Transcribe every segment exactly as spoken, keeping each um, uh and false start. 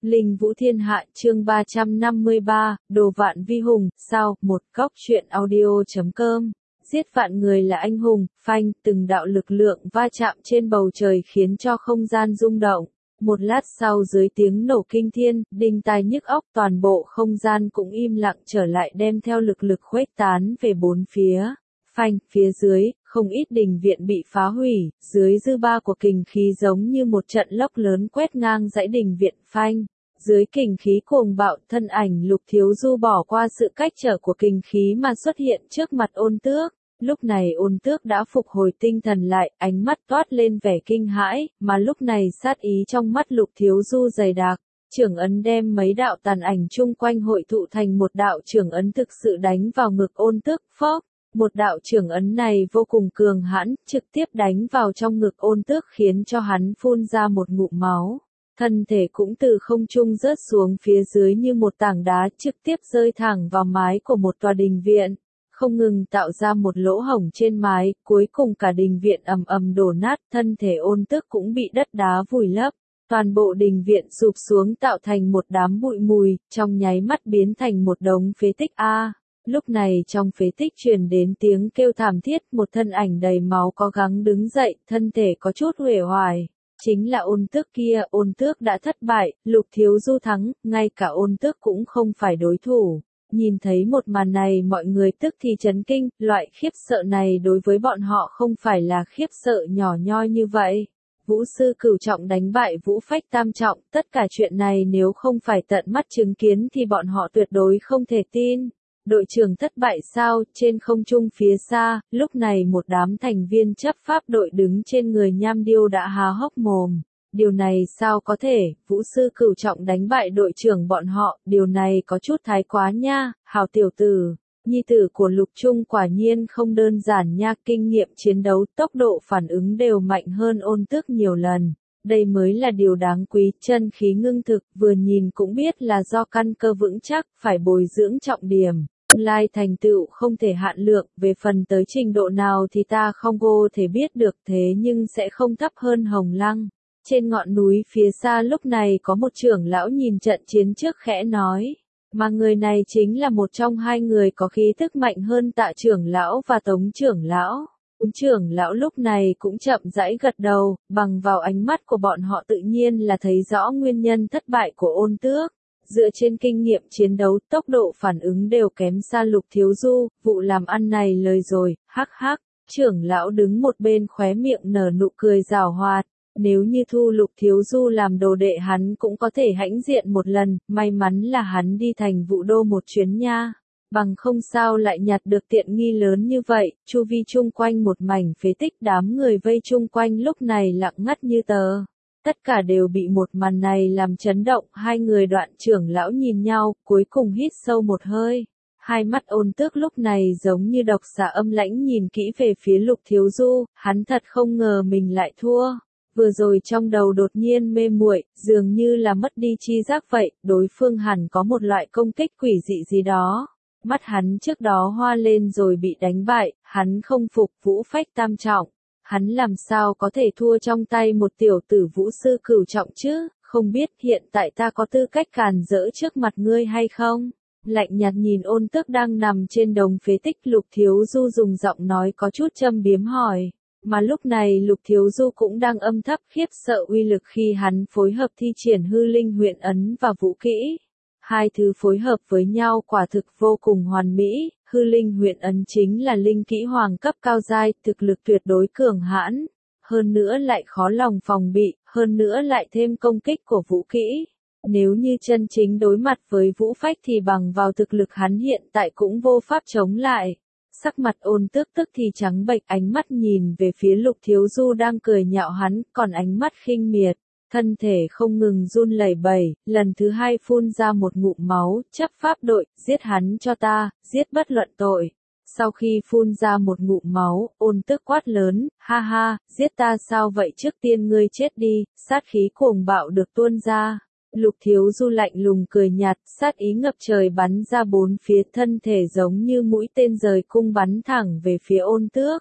Linh Vũ Thiên Hạ chương ba trăm năm mươi ba, Đồ Vạn Vi Hùng, sao, một góc truyện audio chấm com. Giết vạn người là anh hùng, phanh, từng đạo lực lượng va chạm trên bầu trời khiến cho không gian rung động. Một lát sau dưới tiếng nổ kinh thiên, đinh tai nhức óc toàn bộ không gian cũng im lặng trở lại đem theo lực lực khuếch tán về bốn phía. Phanh, phía dưới, không ít đình viện bị phá hủy, dưới dư ba của kình khí giống như một trận lốc lớn quét ngang dãy đình viện. Phanh, dưới kình khí cuồng bạo, thân ảnh Lục Thiếu Du bỏ qua sự cách trở của kình khí mà xuất hiện trước mặt Ôn Tước. Lúc này Ôn Tước đã phục hồi tinh thần lại, ánh mắt toát lên vẻ kinh hãi, mà lúc này sát ý trong mắt Lục Thiếu Du dày đặc. Trưởng ấn đem mấy đạo tàn ảnh chung quanh hội tụ thành một đạo trưởng ấn thực sự đánh vào ngực Ôn Tước. Phốc, một đạo trưởng ấn này vô cùng cường hãn, trực tiếp đánh vào trong ngực Ôn Tước khiến cho hắn phun ra một ngụm máu. Thân thể cũng từ không trung rớt xuống phía dưới như một tảng đá, trực tiếp rơi thẳng vào mái của một tòa đình viện, không ngừng tạo ra một lỗ hổng trên mái, cuối cùng cả đình viện ầm ầm đổ nát, thân thể Ôn Tước cũng bị đất đá vùi lấp. Toàn bộ đình viện sụp xuống tạo thành một đám bụi mùi, trong nháy mắt biến thành một đống phế tích. A, lúc này trong phế tích truyền đến tiếng kêu thảm thiết, một thân ảnh đầy máu cố gắng đứng dậy, thân thể có chút uể oải. Chính là Ôn Tước kia. Ôn Tước đã thất bại, Lục Thiếu Du thắng, ngay cả Ôn Tước cũng không phải đối thủ. Nhìn thấy một màn này mọi người tức thì chấn kinh, loại khiếp sợ này đối với bọn họ không phải là khiếp sợ nhỏ nhoi như vậy. Vũ sư cửu trọng đánh bại Vũ phách tam trọng, tất cả chuyện này nếu không phải tận mắt chứng kiến thì bọn họ tuyệt đối không thể tin. Đội trưởng thất bại sao? Trên không trung phía xa, lúc này một đám thành viên chấp pháp đội đứng trên người Nham Điêu đã há hốc mồm. Điều này sao có thể? Vũ sư cửu trọng đánh bại đội trưởng bọn họ, điều này có chút thái quá nha. Hào tiểu tử, nhi tử của Lục Trung quả nhiên không đơn giản nha, kinh nghiệm chiến đấu, tốc độ phản ứng đều mạnh hơn Ôn Tước nhiều lần. Đây mới là điều đáng quý, chân khí ngưng thực, vừa nhìn cũng biết là do căn cơ vững chắc, phải bồi dưỡng trọng điểm. Lai thành tựu không thể hạn lượng, về phần tới trình độ nào thì ta không vô thể biết được, thế nhưng sẽ không thấp hơn Hồng Lăng. Trên ngọn núi phía xa lúc này có một trưởng lão nhìn trận chiến trước khẽ nói, mà người này chính là một trong hai người có khí tức mạnh hơn Tạ trưởng lão và Tống trưởng lão. Tống trưởng lão lúc này cũng chậm rãi gật đầu, bằng vào ánh mắt của bọn họ tự nhiên là thấy rõ nguyên nhân thất bại của Ôn Tước. Dựa trên kinh nghiệm chiến đấu, tốc độ phản ứng đều kém xa Lục Thiếu Du, vụ làm ăn này lời rồi, hắc hắc. Trưởng lão đứng một bên khóe miệng nở nụ cười giảo hoạt. Nếu như thu Lục Thiếu Du làm đồ đệ hắn cũng có thể hãnh diện một lần, may mắn là hắn đi thành Vũ Đô một chuyến nha. Bằng không sao lại nhặt được tiện nghi lớn như vậy. Chu vi chung quanh một mảnh phế tích, đám người vây chung quanh lúc này lặng ngắt như tờ. Tất cả đều bị một màn này làm chấn động, hai người Đoạn trưởng lão nhìn nhau, cuối cùng hít sâu một hơi. Hai mắt Ôn Tước lúc này giống như độc xà âm lãnh nhìn kỹ về phía Lục Thiếu Du, hắn thật không ngờ mình lại thua. Vừa rồi trong đầu đột nhiên mê muội, dường như là mất đi chi giác vậy, đối phương hẳn có một loại công kích quỷ dị gì đó. Mắt hắn trước đó hoa lên rồi bị đánh bại, hắn không phục Vũ phách tam trọng. Hắn làm sao có thể thua trong tay một tiểu tử Vũ sư cửu trọng chứ, không biết hiện tại ta có tư cách càn rỡ trước mặt ngươi hay không? Lạnh nhạt nhìn Ôn Tước đang nằm trên đống phế tích, Lục Thiếu Du dùng giọng nói có chút châm biếm hỏi. Mà lúc này Lục Thiếu Du cũng đang âm thầm khiếp sợ uy lực khi hắn phối hợp thi triển hư linh huyền ấn và vũ kỹ. Hai thứ phối hợp với nhau quả thực vô cùng hoàn mỹ, hư linh huyền ấn chính là linh kỹ hoàng cấp cao giai, thực lực tuyệt đối cường hãn, hơn nữa lại khó lòng phòng bị, hơn nữa lại thêm công kích của vũ kỹ. Nếu như chân chính đối mặt với Vũ phách thì bằng vào thực lực hắn hiện tại cũng vô pháp chống lại. Sắc mặt Ôn Tước tức thì trắng bệch, ánh mắt nhìn về phía Lục Thiếu Du đang cười nhạo hắn, còn ánh mắt khinh miệt, thân thể không ngừng run lẩy bẩy, lần thứ hai phun ra một ngụm máu, chấp pháp đội, giết hắn cho ta, giết bất luận tội. Sau khi phun ra một ngụm máu, Ôn Tước quát lớn, ha ha, giết ta sao vậy, trước tiên ngươi chết đi, sát khí cuồng bạo được tuôn ra. Lục Thiếu Du lạnh lùng cười nhạt, sát ý ngập trời bắn ra bốn phía, thân thể giống như mũi tên rời cung bắn thẳng về phía Ôn Tước.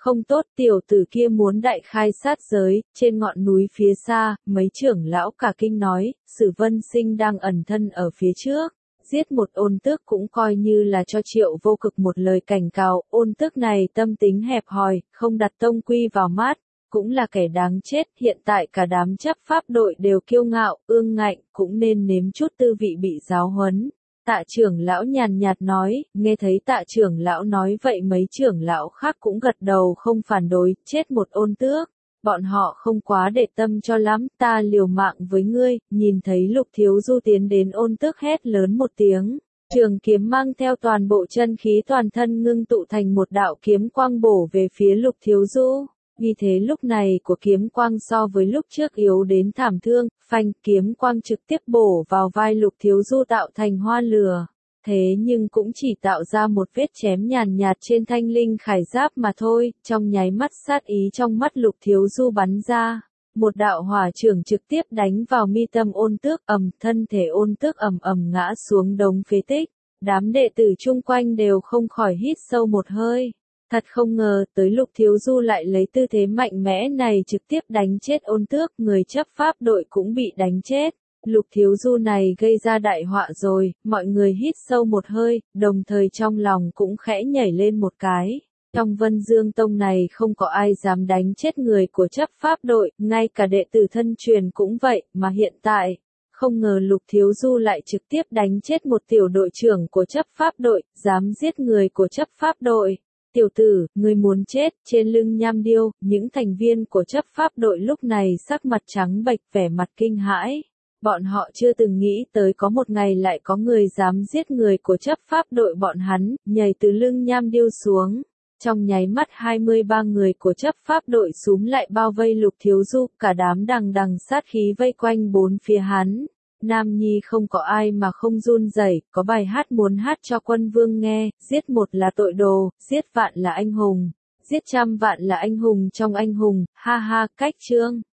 Không tốt, tiểu tử kia muốn đại khai sát giới. Trên ngọn núi phía xa, mấy trưởng lão cả kinh nói, Sử Vân Sinh đang ẩn thân ở phía trước. Giết một ôn tước cũng coi như là cho Triệu Vô Cực một lời cảnh cáo. Ôn tước này tâm tính hẹp hòi, không đặt tông quy vào mắt, cũng là kẻ đáng chết. Hiện tại cả đám chấp pháp đội đều kiêu ngạo, ương ngạnh, cũng nên nếm chút tư vị bị giáo huấn. Tạ trưởng lão nhàn nhạt nói. Nghe thấy tạ trưởng lão nói vậy, mấy trưởng lão khác cũng gật đầu không phản đối. Chết một ôn tước, bọn họ không quá để tâm cho lắm. Ta liều mạng với ngươi. Nhìn thấy Lục Thiếu Du tiến đến, ôn tước hét lớn một tiếng, trường kiếm mang theo toàn bộ chân khí toàn thân ngưng tụ thành một đạo kiếm quang bổ về phía Lục Thiếu Du. Vì thế lúc này của kiếm quang so với lúc trước yếu đến thảm thương. Phanh, kiếm quang trực tiếp bổ vào vai Lục Thiếu Du tạo thành hoa lửa. Thế nhưng cũng chỉ tạo ra một vết chém nhàn nhạt trên thanh linh khải giáp mà thôi. Trong nháy mắt, sát ý trong mắt Lục Thiếu Du bắn ra. Một đạo hỏa chưởng trực tiếp đánh vào mi tâm ôn tước, ầm, thân thể ôn tước ầm ầm ngã xuống đống phế tích. Đám đệ tử chung quanh đều không khỏi hít sâu một hơi. Thật không ngờ, tới Lục Thiếu Du lại lấy tư thế mạnh mẽ này trực tiếp đánh chết ôn tước, người chấp pháp đội cũng bị đánh chết. Lục Thiếu Du này gây ra đại họa rồi, mọi người hít sâu một hơi, đồng thời trong lòng cũng khẽ nhảy lên một cái. Trong Vân Dương Tông này không có ai dám đánh chết người của chấp pháp đội, ngay cả đệ tử thân truyền cũng vậy, mà hiện tại, không ngờ Lục Thiếu Du lại trực tiếp đánh chết một tiểu đội trưởng của chấp pháp đội, dám giết người của chấp pháp đội. Tiểu tử, ngươi muốn chết. Trên lưng Nham Điêu, những thành viên của chấp pháp đội lúc này sắc mặt trắng bệch, vẻ mặt kinh hãi. Bọn họ chưa từng nghĩ tới có một ngày lại có người dám giết người của chấp pháp đội bọn hắn, nhảy từ lưng Nham Điêu xuống. Trong nháy mắt hai mươi ba người của chấp pháp đội xúm lại bao vây Lục Thiếu Du, cả đám đằng đằng sát khí vây quanh bốn phía hắn. Nam Nhi không có ai mà không run rẩy, có bài hát muốn hát cho quân vương nghe. Giết một là tội đồ, giết vạn là anh hùng, giết trăm vạn là anh hùng trong anh hùng. Ha ha, cách chương.